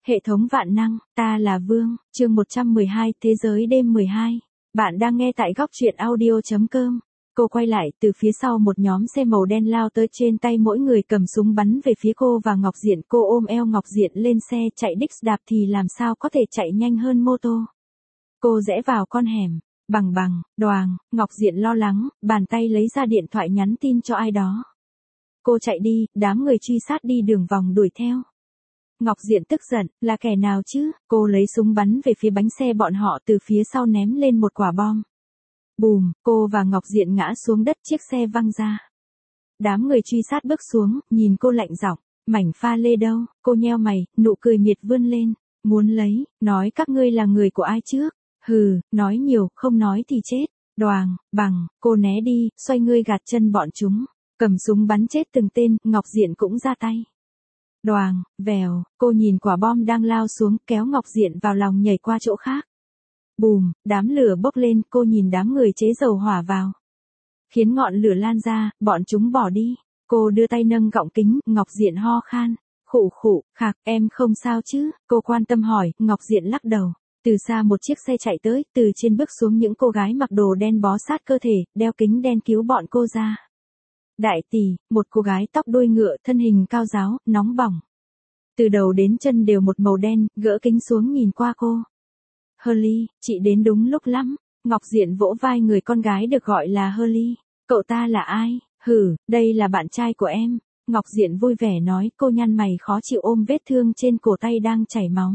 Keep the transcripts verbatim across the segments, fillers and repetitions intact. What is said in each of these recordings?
Hệ thống vạn năng, ta là Vương, chương một trăm mười hai, Thế giới đêm mười hai. Bạn đang nghe tại góc truyện audio chấm com. Cô quay lại, từ phía sau một nhóm xe màu đen lao tới, trên tay mỗi người cầm súng bắn về phía cô và Ngọc Diện. Cô ôm eo Ngọc Diện lên xe, chạy đích đạp thì làm sao có thể chạy nhanh hơn mô tô. Cô rẽ vào con hẻm, bằng bằng, đoàng, Ngọc Diện lo lắng, bàn tay lấy ra điện thoại nhắn tin cho ai đó. Cô chạy đi, đám người truy sát đi đường vòng đuổi theo. Ngọc Diện tức giận, là kẻ nào chứ? Cô lấy súng bắn về phía bánh xe bọn họ, từ phía sau ném lên một quả bom. Bùm, cô và Ngọc Diện ngã xuống đất, chiếc xe văng ra. Đám người truy sát bước xuống, nhìn cô lạnh giọng, mảnh pha lê đâu? Cô nheo mày, nụ cười miệt vươn lên, muốn lấy, nói các ngươi là người của ai trước? Hừ, nói nhiều, không nói thì chết. Đoàng, bằng, cô né đi, xoay ngươi gạt chân bọn chúng, cầm súng bắn chết từng tên. Ngọc Diện cũng ra tay. Đoàng, vèo, cô nhìn quả bom đang lao xuống, kéo Ngọc Diện vào lòng nhảy qua chỗ khác. Bùm, đám lửa bốc lên, cô nhìn đám người chế dầu hỏa vào, khiến ngọn lửa lan ra, bọn chúng bỏ đi. Cô đưa tay nâng gọng kính, Ngọc Diện ho khan, khụ khụ, khạc, em không sao chứ? Cô quan tâm hỏi. Ngọc Diện lắc đầu. Từ xa một chiếc xe chạy tới, từ trên bước xuống những cô gái mặc đồ đen bó sát cơ thể, đeo kính đen cứu bọn cô ra. Đại tỷ, một cô gái tóc đuôi ngựa, thân hình cao ráo, nóng bỏng. Từ đầu đến chân đều một màu đen, gỡ kính xuống nhìn qua cô. Hurley, chị đến đúng lúc lắm. Ngọc Diện vỗ vai người con gái được gọi là Hurley. Cậu ta là ai? Hử, đây là bạn trai của em. Ngọc Diện vui vẻ nói. Cô nhăn mày khó chịu ôm vết thương trên cổ tay đang chảy máu.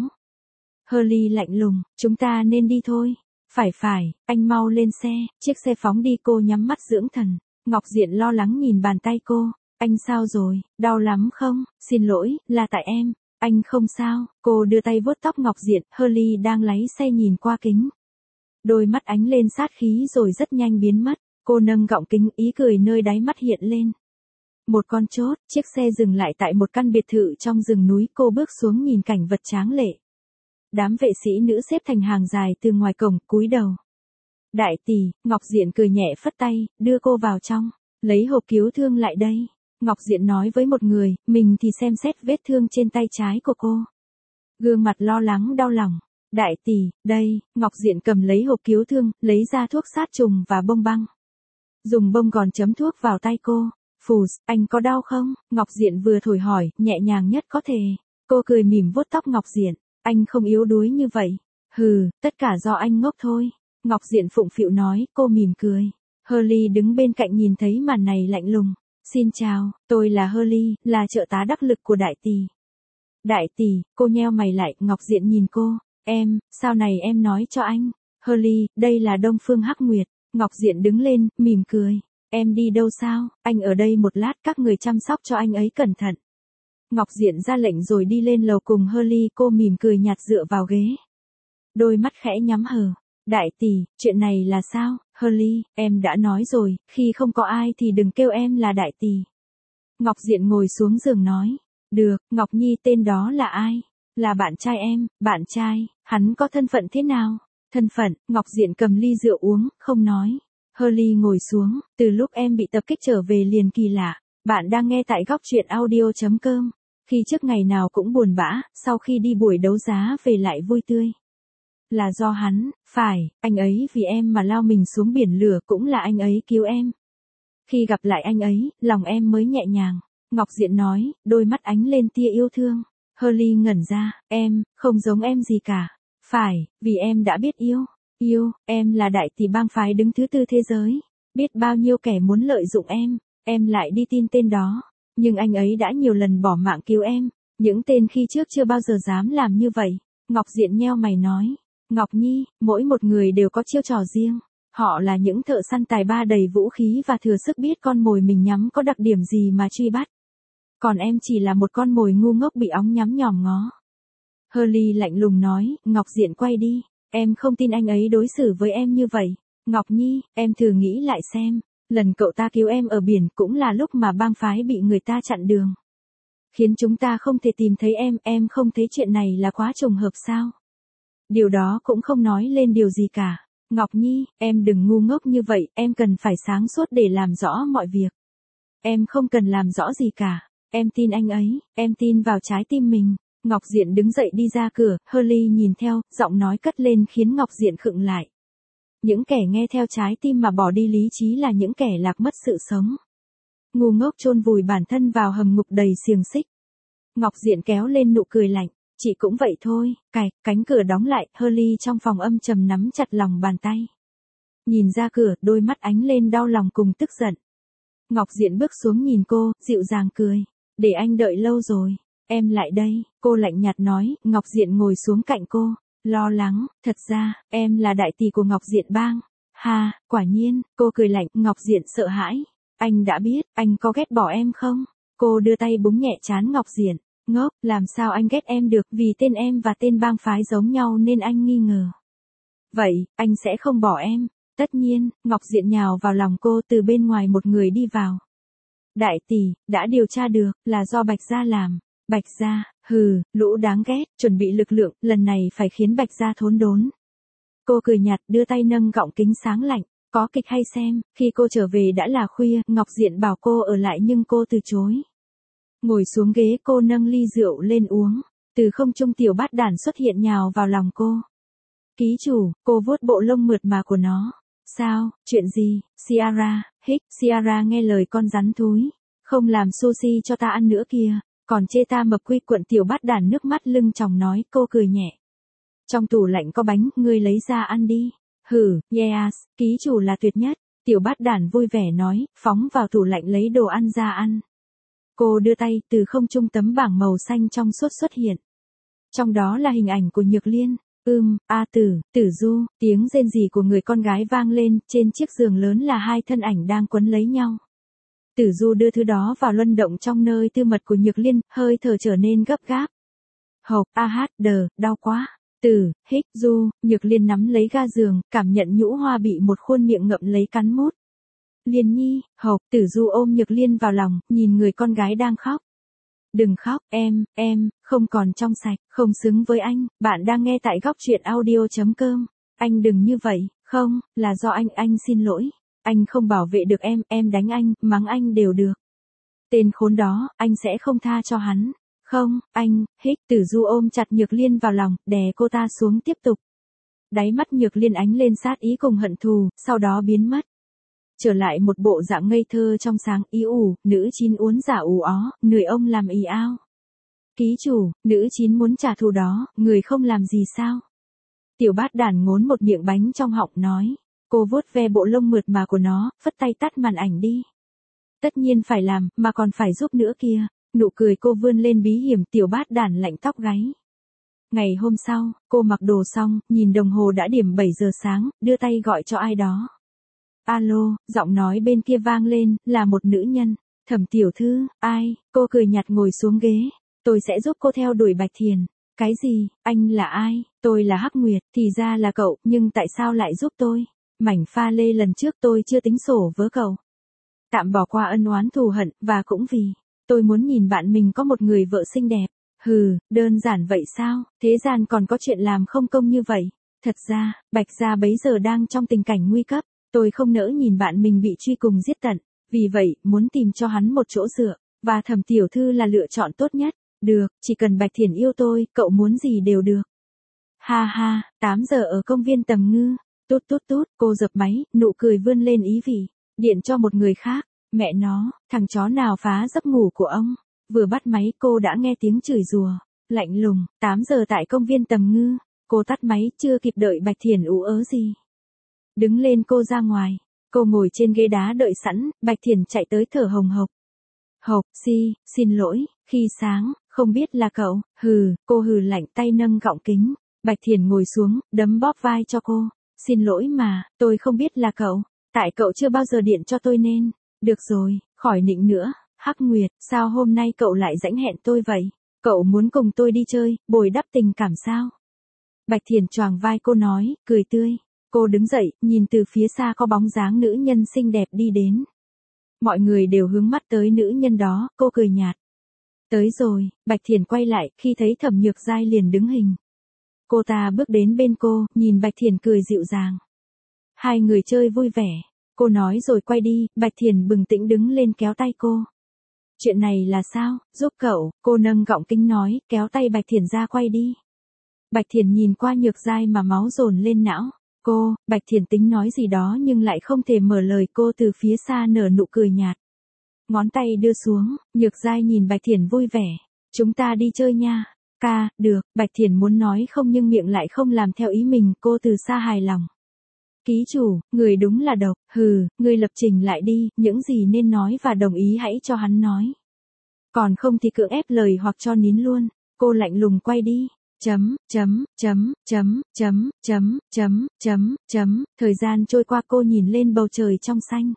Hurley lạnh lùng, chúng ta nên đi thôi. Phải phải, anh mau lên xe. Chiếc xe phóng đi, cô nhắm mắt dưỡng thần. Ngọc Diện lo lắng nhìn bàn tay cô. Anh sao rồi, đau lắm không? Xin lỗi, là tại em. Anh không sao. Cô đưa tay vuốt tóc Ngọc Diện. Hurley đang lái xe nhìn qua kính. Đôi mắt ánh lên sát khí rồi rất nhanh biến mất. Cô nâng gọng kính, ý cười nơi đáy mắt hiện lên. Một con chốt, chiếc xe dừng lại tại một căn biệt thự trong rừng núi. Cô bước xuống nhìn cảnh vật tráng lệ. Đám vệ sĩ nữ xếp thành hàng dài từ ngoài cổng, cúi đầu. Đại tỷ, Ngọc Diện cười nhẹ phất tay, đưa cô vào trong. Lấy hộp cứu thương lại đây. Ngọc Diện nói với một người, mình thì xem xét vết thương trên tay trái của cô. Gương mặt lo lắng đau lòng. Đại tỷ, đây. Ngọc Diện cầm lấy hộp cứu thương, lấy ra thuốc sát trùng và bông băng. Dùng bông gòn chấm thuốc vào tay cô. Phù, anh có đau không? Ngọc Diện vừa thổi hỏi, nhẹ nhàng nhất có thể. Cô cười mỉm vuốt tóc Ngọc Diện. Anh không yếu đuối như vậy. Hừ, tất cả do anh ngốc thôi. Ngọc Diện phụng phịu nói. Cô mỉm cười. Hurley đứng bên cạnh nhìn thấy màn này lạnh lùng. Xin chào, tôi là Hurley, là trợ tá đắc lực của đại tỷ. Đại tỷ, cô nheo mày lại. Ngọc Diện nhìn cô. Em, sao này em nói cho anh. Hurley, đây là Đông Phương Hắc Nguyệt. Ngọc Diện đứng lên, mỉm cười. Em đi đâu sao? Anh ở đây một lát, các người chăm sóc cho anh ấy cẩn thận. Ngọc Diện ra lệnh rồi đi lên lầu cùng Hurley. Cô mỉm cười nhạt dựa vào ghế. Đôi mắt khẽ nhắm hờ. Đại tỷ, chuyện này là sao? Hurley, em đã nói rồi, khi không có ai thì đừng kêu em là đại tỷ. Ngọc Diện ngồi xuống giường nói. Được, Ngọc Nhi tên đó là ai? Là bạn trai em. Bạn trai, hắn có thân phận thế nào? Thân phận, Ngọc Diện cầm ly rượu uống, không nói. Hurley ngồi xuống, từ lúc em bị tập kích trở về liền kỳ lạ. Bạn đang nghe tại góc truyện audio chấm com. Khi trước ngày nào cũng buồn bã, sau khi đi buổi đấu giá về lại vui tươi. Là do hắn, phải, anh ấy vì em mà lao mình xuống biển lửa, cũng là anh ấy cứu em. Khi gặp lại anh ấy, lòng em mới nhẹ nhàng. Ngọc Diện nói, đôi mắt ánh lên tia yêu thương. Hurley ngẩn ra, em, không giống em gì cả. Phải, vì em đã biết yêu. Yêu, em là đại tỷ bang phái đứng thứ tư thế giới. Biết bao nhiêu kẻ muốn lợi dụng em, em lại đi tin tên đó. Nhưng anh ấy đã nhiều lần bỏ mạng cứu em. Những tên khi trước chưa bao giờ dám làm như vậy. Ngọc Diện nheo mày nói. Ngọc Nhi, mỗi một người đều có chiêu trò riêng. Họ là những thợ săn tài ba đầy vũ khí và thừa sức biết con mồi mình nhắm có đặc điểm gì mà truy bắt. Còn em chỉ là một con mồi ngu ngốc bị óng nhắm nhòm ngó. Hurley lạnh lùng nói. Ngọc Diện quay đi. Em không tin anh ấy đối xử với em như vậy. Ngọc Nhi, em thử nghĩ lại xem. Lần cậu ta cứu em ở biển cũng là lúc mà bang phái bị người ta chặn đường. Khiến chúng ta không thể tìm thấy em. Em không thấy chuyện này là quá trùng hợp sao? Điều đó cũng không nói lên điều gì cả. Ngọc Nhi, em đừng ngu ngốc như vậy. Em cần phải sáng suốt để làm rõ mọi việc. Em không cần làm rõ gì cả. Em tin anh ấy. Em tin vào trái tim mình. Ngọc Diện đứng dậy đi ra cửa, Hurley nhìn theo, giọng nói cất lên khiến Ngọc Diện khựng lại. Những kẻ nghe theo trái tim mà bỏ đi lý trí là những kẻ lạc mất sự sống. Ngu ngốc chôn vùi bản thân vào hầm ngục đầy xiềng xích. Ngọc Diện kéo lên nụ cười lạnh. Chị cũng vậy thôi, cạch, cánh cửa đóng lại, Hurley trong phòng âm trầm nắm chặt lòng bàn tay. Nhìn ra cửa, đôi mắt ánh lên đau lòng cùng tức giận. Ngọc Diện bước xuống nhìn cô, dịu dàng cười. Để anh đợi lâu rồi, em lại đây, cô lạnh nhạt nói, Ngọc Diện ngồi xuống cạnh cô, lo lắng, thật ra, em là đại tỷ của Ngọc Diện bang. Ha, quả nhiên, cô cười lạnh, Ngọc Diện sợ hãi. Anh đã biết, anh có ghét bỏ em không? Cô đưa tay búng nhẹ trán Ngọc Diện. Ngốc, làm sao anh ghét em được, vì tên em và tên bang phái giống nhau nên anh nghi ngờ. Vậy, anh sẽ không bỏ em. Tất nhiên, Ngọc Diện nhào vào lòng cô, từ bên ngoài một người đi vào. Đại tỷ, đã điều tra được, là do Bạch Gia làm. Bạch Gia, hừ, lũ đáng ghét, chuẩn bị lực lượng, lần này phải khiến Bạch Gia thốn đốn. Cô cười nhạt, đưa tay nâng gọng kính sáng lạnh. Có kịch hay xem, khi cô trở về đã là khuya, Ngọc Diện bảo cô ở lại nhưng cô từ chối. Ngồi xuống ghế, cô nâng ly rượu lên uống. Từ không trung tiểu bát đản xuất hiện nhào vào lòng cô. Ký chủ, cô vuốt bộ lông mượt mà của nó. Sao, chuyện gì, Ciara, hích, Ciara nghe lời con rắn thúi. Không làm sushi cho ta ăn nữa kìa, còn chê ta mập quy quận. Tiểu bát đản nước mắt lưng tròng nói, cô cười nhẹ. Trong tủ lạnh có bánh, ngươi lấy ra ăn đi. Hử, yes, ký chủ là tuyệt nhất. Tiểu bát đản vui vẻ nói, phóng vào tủ lạnh lấy đồ ăn ra ăn. Cô đưa tay, từ không trung tấm bảng màu xanh trong suốt xuất hiện. Trong đó là hình ảnh của Nhược Liên. Ưm, A Tử, Tử Du, tiếng rên rỉ của người con gái vang lên, trên chiếc giường lớn là hai thân ảnh đang quấn lấy nhau. Tử Du đưa thứ đó vào luân động trong nơi tư mật của Nhược Liên, hơi thở trở nên gấp gáp. Hộc, a hát, đờ, đau quá. Tử, hích, Du, Nhược Liên nắm lấy ga giường, cảm nhận nhũ hoa bị một khuôn miệng ngậm lấy cắn mút. Liên Nhi, hộc, Tử Du ôm Nhược Liên vào lòng, nhìn người con gái đang khóc. Đừng khóc, em, em, không còn trong sạch, không xứng với anh, bạn đang nghe tại góc truyện audio chấm com. Anh đừng như vậy, không, là do anh, anh xin lỗi. Anh không bảo vệ được em, em đánh anh, mắng anh đều được. Tên khốn đó, anh sẽ không tha cho hắn. Không, anh, hích, Tử Du ôm chặt Nhược Liên vào lòng, đè cô ta xuống tiếp tục. Đáy mắt Nhược Liên ánh lên sát ý cùng hận thù, sau đó biến mất. Trở lại một bộ dạng ngây thơ trong sáng, ý ủ, nữ chín uốn giả ủ ó, người ông làm ì ao. Ký chủ, nữ chín muốn trả thù đó, người không làm gì sao? Tiểu bát đản ngốn một miệng bánh trong họng nói. Cô vuốt ve bộ lông mượt mà của nó, phất tay tắt màn ảnh đi. Tất nhiên phải làm, mà còn phải giúp nữa kia. Nụ cười cô vươn lên bí hiểm, tiểu bát đản lạnh tóc gáy. Ngày hôm sau, cô mặc đồ xong, nhìn đồng hồ đã điểm bảy giờ sáng, đưa tay gọi cho ai đó. Alo, giọng nói bên kia vang lên, là một nữ nhân. Thẩm tiểu thư, ai, cô cười nhạt ngồi xuống ghế. Tôi sẽ giúp cô theo đuổi Bạch Thiền. Cái gì, anh là ai? Tôi là Hắc Nguyệt, thì ra là cậu, nhưng tại sao lại giúp tôi? Mảnh pha lê lần trước tôi chưa tính sổ với cậu. Tạm bỏ qua ân oán thù hận, và cũng vì tôi muốn nhìn bạn mình có một người vợ xinh đẹp. Hừ, đơn giản vậy sao? Thế gian còn có chuyện làm không công như vậy. Thật ra, Bạch Gia bấy giờ đang trong tình cảnh nguy cấp. Tôi không nỡ nhìn bạn mình bị truy cùng giết tận. Vì vậy, muốn tìm cho hắn một chỗ dựa. Và Thẩm tiểu thư là lựa chọn tốt nhất. Được, chỉ cần Bạch Thiền yêu tôi, cậu muốn gì đều được. Ha ha, tám giờ ở công viên Tầm Ngư. Tút tút tút, cô dập máy, nụ cười vươn lên ý vị. Điện cho một người khác. Mẹ nó, thằng chó nào phá giấc ngủ của ông. Vừa bắt máy cô đã nghe tiếng chửi rủa. Lạnh lùng, tám giờ tại công viên Tầm Ngư. Cô tắt máy, chưa kịp đợi Bạch Thiền ú ớ gì. Đứng lên cô ra ngoài. Cô ngồi trên ghế đá đợi sẵn, Bạch Thiền chạy tới thở hồng hộc. Hộc, si, xin lỗi, khi sáng, không biết là cậu. Hừ, cô hừ lạnh tay nâng gọng kính. Bạch Thiền ngồi xuống, đấm bóp vai cho cô. Xin lỗi mà, tôi không biết là cậu. Tại cậu chưa bao giờ điện cho tôi nên. Được rồi, khỏi nịnh nữa. Hắc Nguyệt, sao hôm nay cậu lại rãnh hẹn tôi vậy? Cậu muốn cùng tôi đi chơi, bồi đắp tình cảm sao? Bạch Thiền choàng vai cô nói, cười tươi. Cô đứng dậy, nhìn từ phía xa có bóng dáng nữ nhân xinh đẹp đi đến. Mọi người đều hướng mắt tới nữ nhân đó, cô cười nhạt. Tới rồi, Bạch Thiền quay lại, khi thấy Thẩm Nhược Giai liền đứng hình. Cô ta bước đến bên cô, nhìn Bạch Thiền cười dịu dàng. Hai người chơi vui vẻ. Cô nói rồi quay đi, Bạch Thiền bừng tỉnh đứng lên kéo tay cô. Chuyện này là sao, giúp cậu, cô nâng gọng kính nói, kéo tay Bạch Thiển ra quay đi. Bạch Thiển nhìn qua Nhược Giai mà máu dồn lên não. Cô, Bạch Thiển tính nói gì đó nhưng lại không thể mở lời, cô từ phía xa nở nụ cười nhạt. Ngón tay đưa xuống, Nhược Giai nhìn Bạch Thiển vui vẻ. Chúng ta đi chơi nha. Ca, được, Bạch Thiển muốn nói không nhưng miệng lại không làm theo ý mình, cô từ xa hài lòng. Ký chủ, người đúng là độc, hừ, người lập trình lại đi, những gì nên nói và đồng ý hãy cho hắn nói. Còn không thì cưỡng ép lời hoặc cho nín luôn, cô lạnh lùng quay đi. Chấm, chấm, chấm, chấm, chấm, chấm, chấm, chấm, chấm, thời gian trôi qua cô nhìn lên bầu trời trong xanh.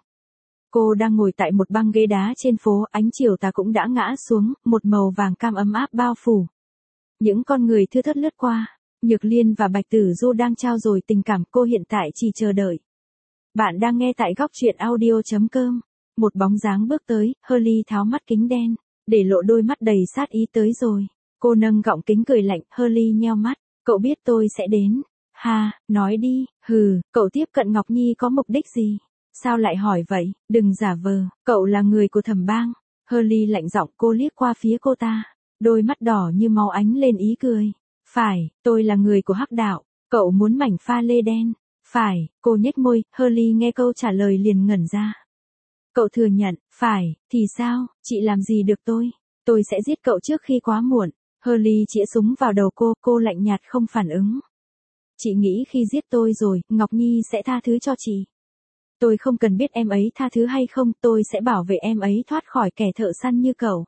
Cô đang ngồi tại một băng ghế đá trên phố, ánh chiều tà cũng đã ngã xuống, một màu vàng cam ấm áp bao phủ. Những con người thưa thớt lướt qua, Nhược Liên và Bạch Tử Du đang trao dồi tình cảm, cô hiện tại chỉ chờ đợi. Bạn đang nghe tại góc truyện audio chấm com. Một bóng dáng bước tới, Hurley tháo mắt kính đen, để lộ đôi mắt đầy sát ý tới rồi. Cô nâng gọng kính cười lạnh, Hurley nheo mắt, cậu biết tôi sẽ đến. Ha, nói đi, hừ, cậu tiếp cận Ngọc Nhi có mục đích gì? Sao lại hỏi vậy, đừng giả vờ, cậu là người của Thẩm Bang. Hurley lạnh giọng, cô liếc qua phía cô ta, đôi mắt đỏ như máu ánh lên ý cười. Phải, tôi là người của Hắc Đạo, cậu muốn mảnh pha lê đen. Phải, cô nhếch môi, Hurley nghe câu trả lời liền ngẩn ra. Cậu thừa nhận, phải, thì sao, chị làm gì được tôi? Tôi sẽ giết cậu trước khi quá muộn. Hurley chĩa súng vào đầu cô, cô lạnh nhạt không phản ứng. Chị nghĩ khi giết tôi rồi, Ngọc Nhi sẽ tha thứ cho chị. Tôi không cần biết em ấy tha thứ hay không, tôi sẽ bảo vệ em ấy thoát khỏi kẻ thợ săn như cậu.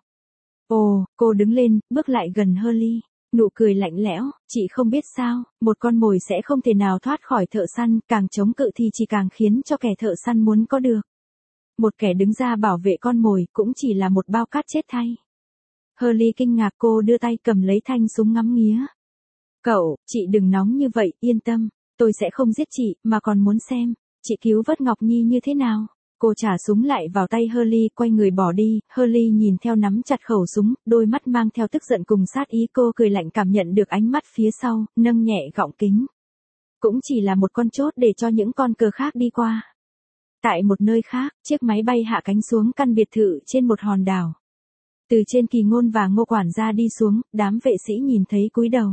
Ồ, cô đứng lên, bước lại gần Hurley, nụ cười lạnh lẽo, chị không biết sao, một con mồi sẽ không thể nào thoát khỏi thợ săn, càng chống cự thì chỉ càng khiến cho kẻ thợ săn muốn có được. Một kẻ đứng ra bảo vệ con mồi cũng chỉ là một bao cát chết thay. Hurley kinh ngạc, cô đưa tay cầm lấy thanh súng ngắm nghía. Cậu, chị đừng nóng như vậy, yên tâm, tôi sẽ không giết chị, mà còn muốn xem, chị cứu vớt Ngọc Nhi như thế nào. Cô trả súng lại vào tay Hurley, quay người bỏ đi, Hurley nhìn theo nắm chặt khẩu súng, đôi mắt mang theo tức giận cùng sát ý, cô cười lạnh cảm nhận được ánh mắt phía sau, nâng nhẹ gọng kính. Cũng chỉ là một con chốt để cho những con cờ khác đi qua. Tại một nơi khác, chiếc máy bay hạ cánh xuống căn biệt thự trên một hòn đảo. Từ trên Kỳ Ngôn và Ngô quản gia đi xuống, đám vệ sĩ nhìn thấy cúi đầu.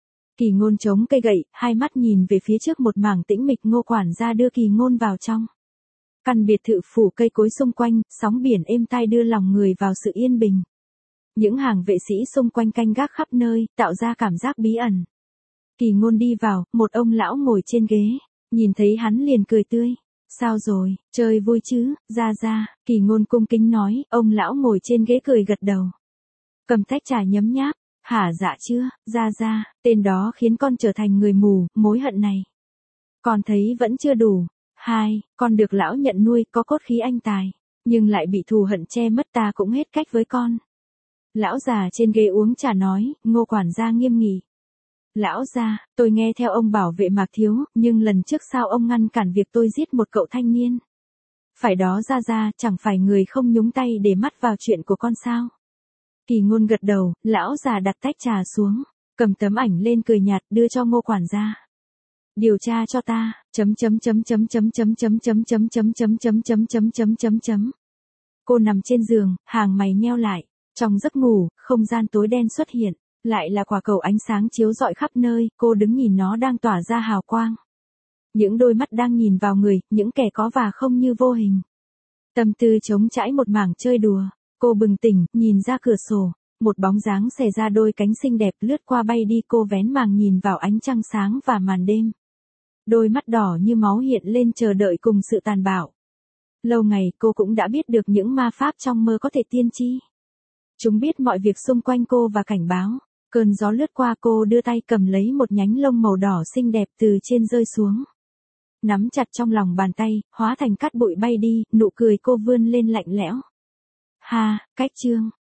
Kỳ Ngôn chống cây gậy, hai mắt nhìn về phía trước một mảng tĩnh mịch, Ngô quản gia đưa Kỳ Ngôn vào trong. Căn biệt thự phủ cây cối xung quanh, sóng biển êm tai đưa lòng người vào sự yên bình. Những hàng vệ sĩ xung quanh canh gác khắp nơi, tạo ra cảm giác bí ẩn. Kỳ Ngôn đi vào, một ông lão ngồi trên ghế, nhìn thấy hắn liền cười tươi. Sao rồi, chơi vui chứ, ra ra, Kỳ Ngôn cung kính nói, ông lão ngồi trên ghế cười gật đầu. Cầm tách trà nhấm nháp, hả dạ chưa, ra ra, tên đó khiến con trở thành người mù, mối hận này. Con thấy vẫn chưa đủ. Hai, con được lão nhận nuôi, có cốt khí anh tài, nhưng lại bị thù hận che mất, ta cũng hết cách với con. Lão già trên ghế uống trà nói, Ngô quản gia nghiêm nghị. Lão gia, tôi nghe theo ông bảo vệ Mạc Thiếu, nhưng lần trước sao ông ngăn cản việc tôi giết một cậu thanh niên? Phải đó ra ra, chẳng phải người không nhúng tay để mắt vào chuyện của con sao? Kỳ Ngôn gật đầu, lão già đặt tách trà xuống, cầm tấm ảnh lên cười nhạt, đưa cho Ngô quản gia. Điều tra cho ta, chấm chấm chấm chấm chấm chấm chấm chấm chấm chấm chấm chấm chấm chấm chấm chấm chấm. Cô nằm trên giường, hàng mày nheo lại, trong giấc ngủ, không gian tối đen xuất hiện, lại là quả cầu ánh sáng chiếu rọi khắp nơi, cô đứng nhìn nó đang tỏa ra hào quang. Những đôi mắt đang nhìn vào người, những kẻ có và không như vô hình. Tâm tư trống trải một mảng chơi đùa, cô bừng tỉnh, nhìn ra cửa sổ, một bóng dáng xẻ ra đôi cánh xinh đẹp lướt qua bay đi, cô vén màng nhìn vào ánh trăng sáng và màn đêm. Đôi mắt đỏ như máu hiện lên chờ đợi cùng sự tàn bạo. Lâu ngày cô cũng đã biết được những ma pháp trong mơ có thể tiên tri. Chúng biết mọi việc xung quanh cô và cảnh báo. Cơn gió lướt qua, cô đưa tay cầm lấy một nhánh lông màu đỏ xinh đẹp từ trên rơi xuống. Nắm chặt trong lòng bàn tay, hóa thành cát bụi bay đi, nụ cười cô vươn lên lạnh lẽo. Ha, cách chương.